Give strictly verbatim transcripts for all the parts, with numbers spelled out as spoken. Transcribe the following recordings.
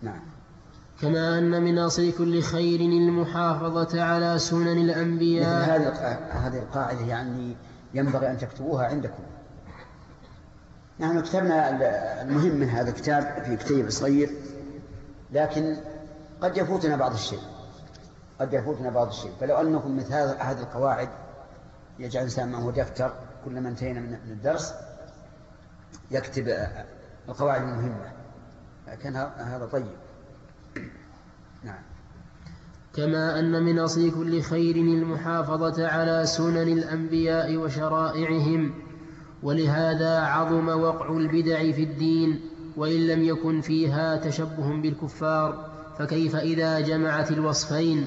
نعم. كما أن من أصل كل خير المحافظة على سنن الأنبياء. مثل هذه القاعدة يعني ينبغي أن تكتبوها عندكم. نحن كتبنا المهم من هذا الكتاب في كتيب صغير، لكن قد يفوتنا بعض الشيء قد يفوتنا بعض الشيء فلو أنكم مثل هذه القواعد يجعل الإنسان معه دفتر كل ما انتهينا من الدرس يكتب القواعد المهمة، لكن هذا طيب. نعم. كما أن من أصل كل خير المحافظة على سنن الأنبياء وشرائعهم، ولهذا عظم وقع البدع في الدين وإن لم يكن فيها تشبه بالكفار، فكيف إذا جمعت الوصفين؟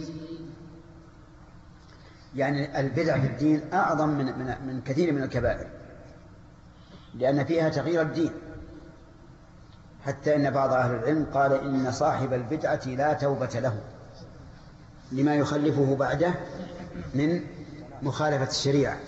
يعني البدع في الدين أعظم من, من, من كثير من الكبائر، لأن فيها تغيير الدين، حتى إن بعض أهل العلم قال إن صاحب البدعة لا توبة له لما يخلفه بعده من مخالفة الشريعة.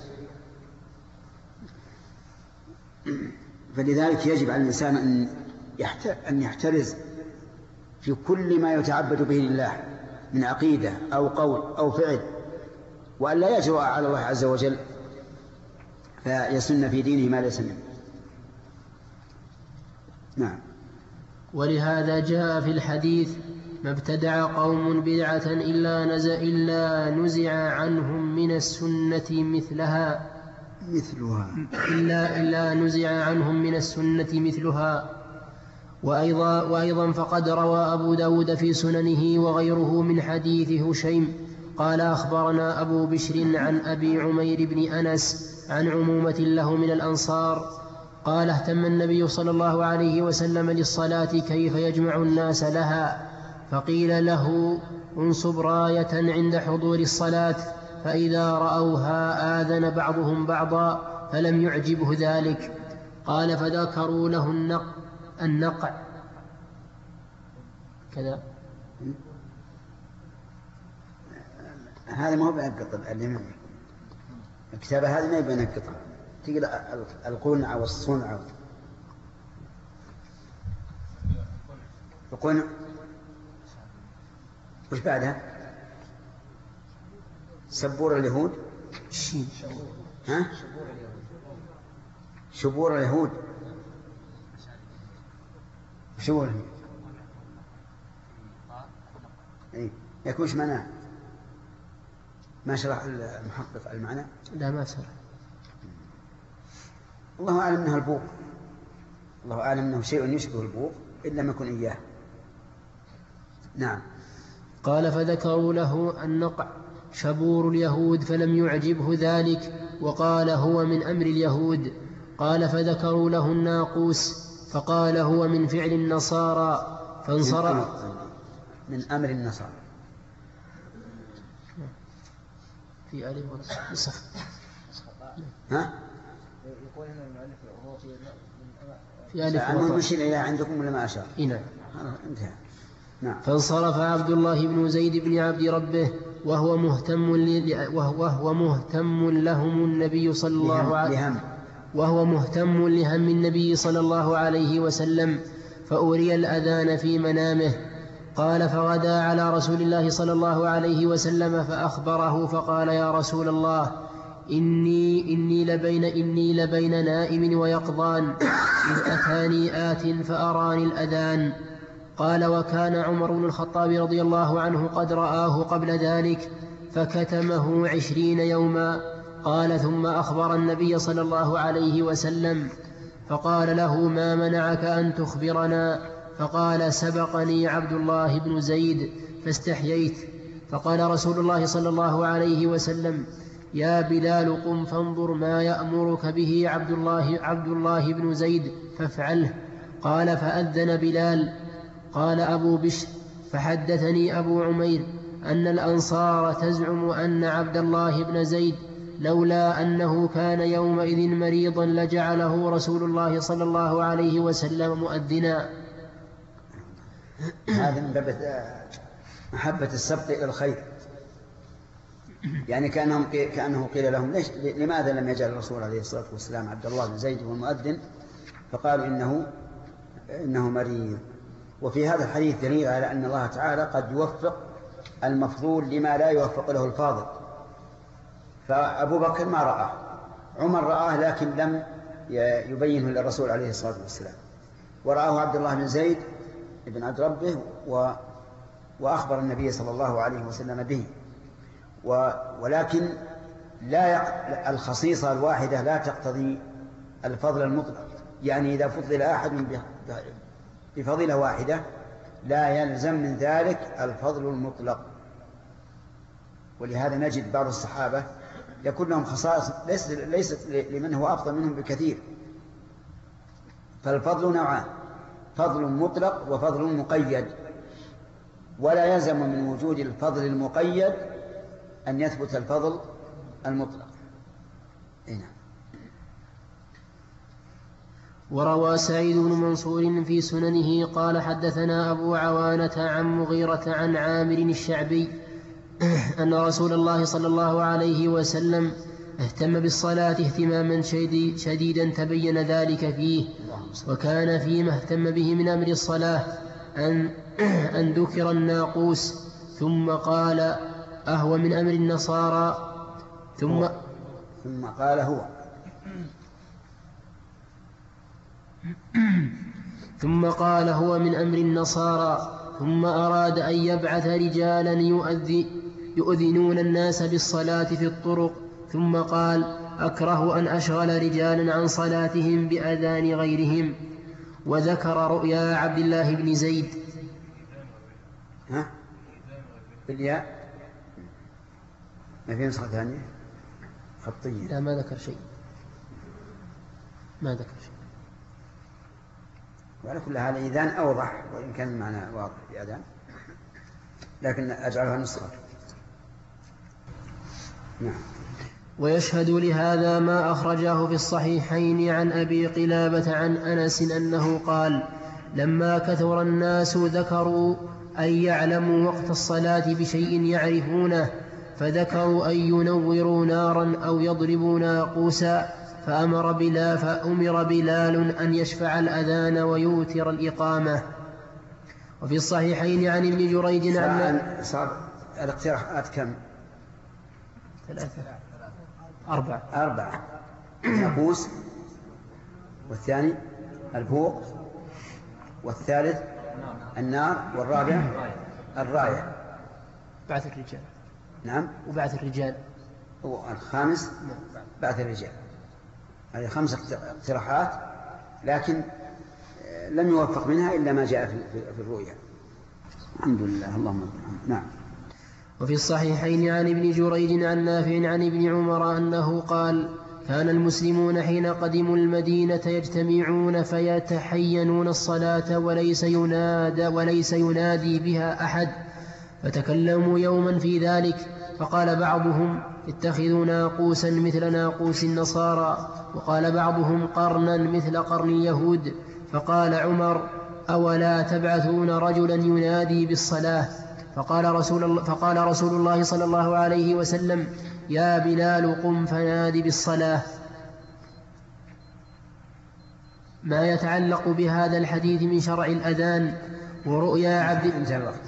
فلذلك يجب على الإنسان أن يحترز في كل ما يتعبد به لله من عقيدة أو قول أو فعل، وأن لا يجرؤ على الله عز وجل فيسن في دينه ما ليس منه. نعم. ولهذا جاء في الحديث: ما ابتدع قوم بدعة إلا نزع, إلا نزع عنهم من السنة مثلها مثلها إلا, إلا نزع عنهم من السنة مثلها. وأيضا, وأيضا فقد روى أبو داود في سننه وغيره من حديث هشيم قال: أخبرنا أبو بشر عن أبي عمير بن أنس عن عمومة له من الأنصار قال: اهتم النبي صلى الله عليه وسلم للصلاة كيف يجمع الناس لها، فقيل له: انصب راية عند حضور الصلاة، فإذا رأوها آذن بعضهم بعضا، فلم يعجبه ذلك. قال: فذكروا له النقع, النقع كذا. هذا ما هو بينقطع الكتابة، هذه ما بينقطع، تقول القنع والصنع. القنع وش بعدها؟ سبور اليهود. ها؟ شبور اليهود. شبور اليهود اي يكون ايش معناه؟ ما شرح المحقق المعنى؟ لا ما شرح. الله أعلم أنه البوق، الله أعلم أنه شيء يشبه البوق إن لم يكن إياه. نعم. قال: فذكروا له النقع شبور اليهود فلم يعجبه ذلك، وقال: هو من أمر اليهود. قال: فذكروا له الناقوس فقال: هو من فعل النصارى، فانصرف. من أمر النصارى في ألف وصف. ها؟ يقول هنا المؤلف هو في في ألف وصف. المشير إلى عندكم ولا ما أشار؟ نعم. انتهى. نعم. فانصرف عبد الله بن زيد بن عبد ربه وهو مهتم ل... وهو مهتم لهم النبي صلى الله عليه وهو مهتم لهم النبي صلى الله عليه وسلم، فأري الأذان في منامه. قال: فغدا على رسول الله صلى الله عليه وسلم فأخبره فقال: يا رسول الله، إني, إني, لبين, إني لبين نائم ويقظان إذ أتاني آت فأراني الأذان. قال: وكان عمر بن الخطاب رضي الله عنه قد رآه قبل ذلك فكتمه عشرين يوما. قال: ثم أخبر النبي صلى الله عليه وسلم فقال له: ما منعك أن تخبرنا؟ فقال: سبقني عبد الله بن زيد فاستحييت. فقال رسول الله صلى الله عليه وسلم: يا بلال، قم فانظر ما يأمرك به عبد الله, عبد الله بن زيد فافعله. قال: فأذن بلال. قال أبو بشر: فحدثني أبو عمير أن الأنصار تزعم أن عبد الله بن زيد لولا أنه كان يومئذ مريضا لجعله رسول الله صلى الله عليه وسلم مؤذنا. هذا من باب محبة السبق إلى الخير، يعني كأنهم كأنه قيل لهم: ليش لماذا لم يجعل الرسول عليه الصلاة والسلام عبد الله بن زيد هو المؤذن؟ فقالوا إنه إنه مريض. وفي هذا الحديث دليل على أن الله تعالى قد يوفق المفضول لما لا يوفق له الفاضل. فأبو بكر ما رآه، عمر رآه لكن لم يبينه للرسول عليه الصلاة والسلام، ورآه عبد الله بن زيد بن عبد ربه و وأخبر النبي صلى الله عليه وسلم به. ولكن لا يق... الخصيصة الواحدة لا تقتضي الفضل المطلق، يعني إذا فضل أحد بفضيلة واحدة لا يلزم من ذلك الفضل المطلق. ولهذا نجد بعض الصحابة يكون لهم خصائص ليست, ليست لمن هو أفضل منهم بكثير. فالفضل نوعان: فضل مطلق وفضل مقيد، ولا يلزم من وجود الفضل المقيد أن يثبت الفضل المطلق. هنا. وروى سعيد بن منصور في سننه قال حدثنا أبو عوانة عن مغيرة عن عامر الشعبي أن رسول الله صلى الله عليه وسلم اهتم بالصلاة اهتماما شديدا تبين ذلك فيه. وكان فيما اهتم به من أمر الصلاة أن, أن ذكر الناقوس، ثم قال أهو من أمر النصارى، ثم ثم قال هو ثم قال هو من أمر النصارى، ثم أراد أن يبعث رجالا يؤذنون الناس بالصلاة في الطرق، ثم قال أكره أن أشغل رجالا عن صلاتهم بأذان غيرهم. وذكر رؤيا عبد الله بن زيد. ها؟ بالياء ما في نسخة ثانية خطية؟ لا، ما ذكر شيء، ما ذكر شيء. وعلى كل حال إذان أوضح، وإن كان المعنى واضح في أذان، لكن أجعلها نسخة. نعم. ويشهد لهذا ما أخرجاه في الصحيحين عن أبي قلابة عن أنس أنه قال: لما كثر الناس ذكروا أن يعلموا وقت الصلاة بشيء يعرفونه، فذكروا أن ينوروا نارا أو يضربوا ناقوسا، فأمر بلال, فأمر بلال أن يشفع الأذان ويوتر الإقامة. وفي الصحيحين عن ابن جريج عن صار الاقتراحات كم؟ ثلاثة أربعة أربعة الناقوس، والثاني البوق، والثالث النار، والرابع الراية. بعث الرجال. نعم. وبعث الرجال. والخامس بعث الرجال. هذه خمس اقتراحات، لكن لم يوفق منها إلا ما جاء في الرؤيا. الحمد لله. اللهم نعم. وفي الصحيحين عن ابن جريج عن نافع عن ابن عمر أنه قال: كان المسلمون حين قدموا المدينة يجتمعون فيتحينون الصلاة وليس ينادى وليس ينادي بها أحد، فتكلموا يوما في ذلك، فقال بعضهم: اتخذوا ناقوسا مثل ناقوس النصارى، وقال بعضهم: قرنا مثل قرن اليهود. فقال عمر: أولا تبعثون رجلا ينادي بالصلاة؟ فقال رسول الله, فقال رسول الله صلى الله عليه وسلم: يا بلال قم فنادي بالصلاة. ما يتعلق بهذا الحديث من شرع الأذان ورؤيا عبد انتهى الوقت.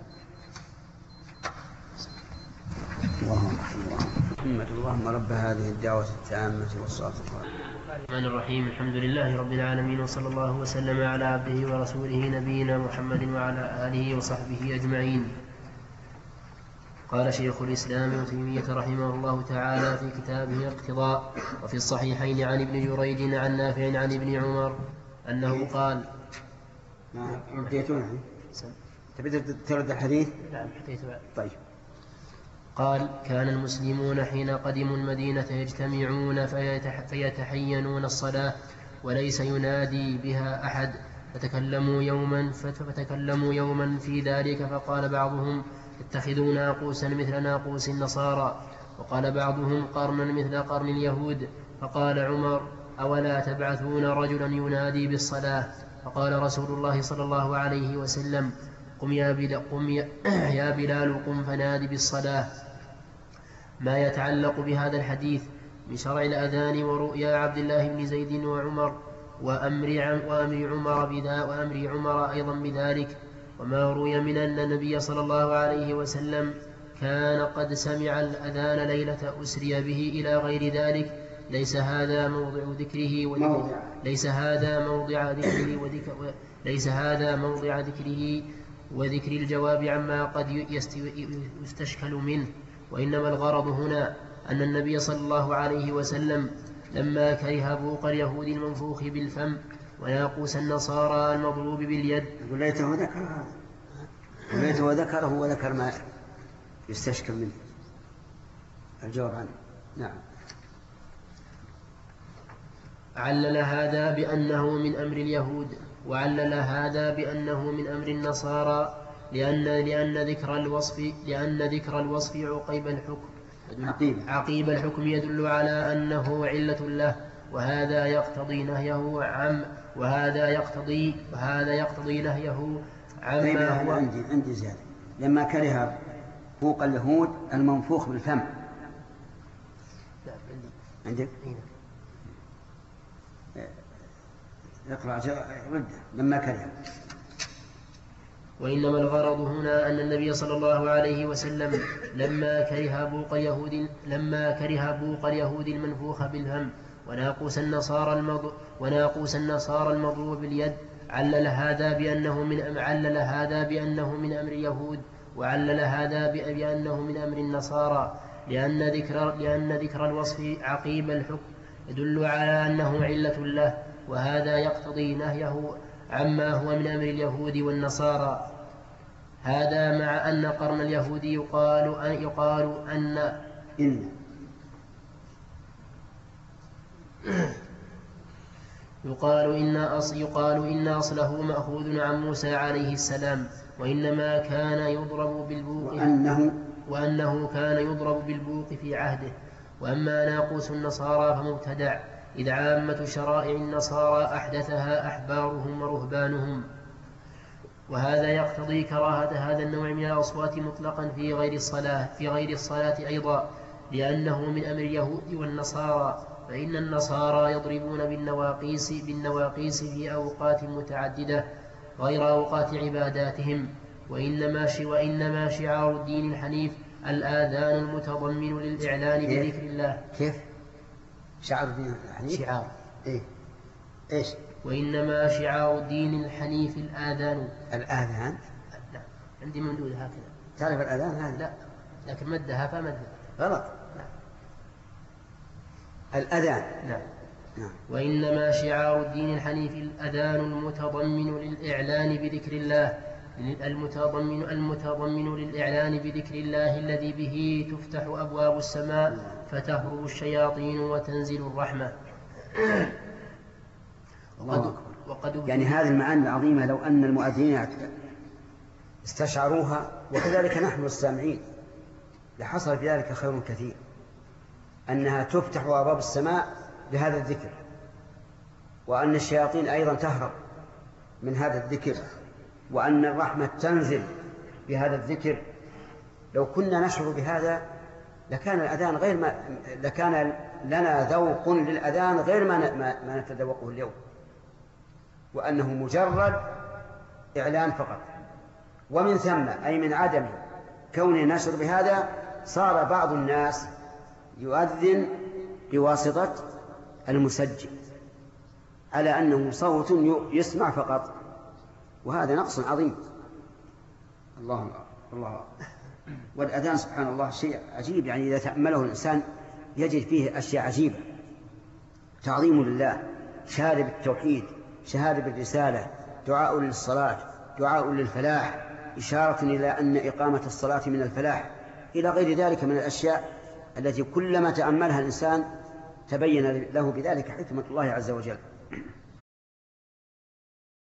اللهم محمد اللهم رب هذه الدعوة التامة والصلاة الرحمن الرحيم. الحمد لله رب العالمين، وصلى الله وسلم على عبده ورسوله نبينا محمد وعلى آله وصحبه أجمعين. قال شيخ الإسلام ابن تيمية رحمه الله تعالى في كتابه الاقتضاء: وفي الصحيحين عن ابن جريج عن نافع عن ابن عمر أنه قال: ما انتهيتوا؟ تبي ترد الحديث؟ لا، انتهيت. طيب. قال: كان المسلمون حين قدموا المدينة يجتمعون فيتحينون الصلاة وليس ينادي بها أحد، فتكلموا يوما فتكلموا يوما في ذلك، فقال بعضهم: اتخذوا ناقوسا مثل ناقوس النصارى، وقال بعضهم: قرنا مثل قرن اليهود. فقال عمر: أولا تبعثون رجلا ينادي بالصلاة؟ فقال رسول الله صلى الله عليه وسلم: قم يا بلال, قم يا بلال قم فنادي بالصلاة. ما يتعلق بهذا الحديث من شرع الأذان ورؤيا عبد الله بن زيد وعمر وأمر, وأمر, عمر, بذا وأمر عمر أيضا بذلك. وما روي من أن النبي صلى الله عليه وسلم كان قد سمع الأذان ليلة أسري به إلى غير ذلك ليس هذا موضع ذكره وذكره ليس هذا موضع ذكره وذكر ليس هذا موضع ذكره وذكر الجواب عما قد يستشكل منه، وإنما الغرض هنا أن النبي صلى الله عليه وسلم لما كره بوق اليهود المنفوخ بالفم وناقوس النصارى المضروب باليد وليته ذكره وليته ذكره وذكر ما يستشكل منه الجواب عنه. نعم. علل هذا بأنه من أمر اليهود، وعلل هذا بأنه من أمر النصارى، لأن لأن ذكر الوصف لأن ذكر الوصف عقيب الحكم عقيب. عقيب الحكم يدل على أنه علة له، وهذا يقتضي نهيه عم وهذا يقتضي وهذا يقتضي نهيه عما هو. عندي عندي زيادة. لما كره فوق اليهود المنفوخ بالفم. لا عندي. عندك؟ اقرأ رد. لما كره. وإنما الغرض هنا أن النبي صلى الله عليه وسلم لما كره بوق اليهود لما كره بوق اليهود المنفوخ بالفم وناقوس النصارى المض وناقوس النصارى المضروب باليد علل هذا بأنه من علل هذا بأنه من أمر اليهود، وعلل هذا بأنه من أمر النصارى، لأن ذكر لأن ذكر الوصف عقيب الحكم يدل على أنه علة له، وهذا يقتضي نهيه عما هو من أمر اليهود والنصارى. هذا مع أن قرن اليهود يقال أن يقال أن إن يقال إن أصل يقال إن أصله مأخوذ عن موسى عليه السلام، وإنما كان يضرب بالبوق وأنه وأنه كان يضرب بالبوق في عهده. وأما ناقوس النصارى فمبتدع، إذ عامة شرائع النصارى أحدثها أحبارهم ورهبانهم، وهذا يقتضي كراهة هذا النوع من الأصوات مطلقا في غير الصلاة في غير الصلاة أيضا، لأنه من أمر اليهود والنصارى، فإن النصارى يضربون بالنواقيس بالنواقيس في أوقات متعددة غير أوقات عباداتهم. وإنما وإنما شعار الدين الحنيف الآذان المتضمن للإعلان بذكر الله. كيف؟ شعار الدين الحنيف؟ شعار إيه؟ إيش؟ وإنما شعار الدين الحنيف الآذان. الآذان؟ لا عندي ممدود هكذا. تعرف الآذان هذا؟ لا لكن مدها فمد غلط. لا. الأذان. نعم. نعم. وإنما شعار الدين الحنيف الأذان المتضمن للإعلان بذكر الله المتضمن المتضمن للإعلان بذكر الله الذي به تفتح أبواب السماء فتهرب الشياطين وتنزل الرحمة. وقد وقد يعني هذه المعاني العظيمة لو أن المؤذنين استشعروها وكذلك نحن السامعين لحصل في ذلك خير كثير، أنها تفتح أبواب السماء بهذا الذكر، وأن الشياطين أيضا تهرب من هذا الذكر، وأن الرحمة تنزل بهذا الذكر. لو كنا نشعر بهذا لكان الأذان غير ما لكان لنا ذوق للأذان غير ما ما نتذوقه اليوم، وأنه مجرد إعلان فقط. ومن ثم أي من عدم كوننا نشعر بهذا صار بعض الناس يؤذن بواسطة المسجل على أنه صوت يسمع فقط، وهذا نقص عظيم. الله الله. والأذان سبحان الله شيء عجيب، يعني إذا تأمله الإنسان يجد فيه أشياء عجيبة: تعظيم لله، شهادة بالتوحيد، شهادة بالرسالة، دعاء للصلاة، دعاء للفلاح، إشارة إلى أن إقامة الصلاة من الفلاح، إلى غير ذلك من الأشياء التي كلما تأملها الإنسان تبين له بذلك حكمة الله عز وجل.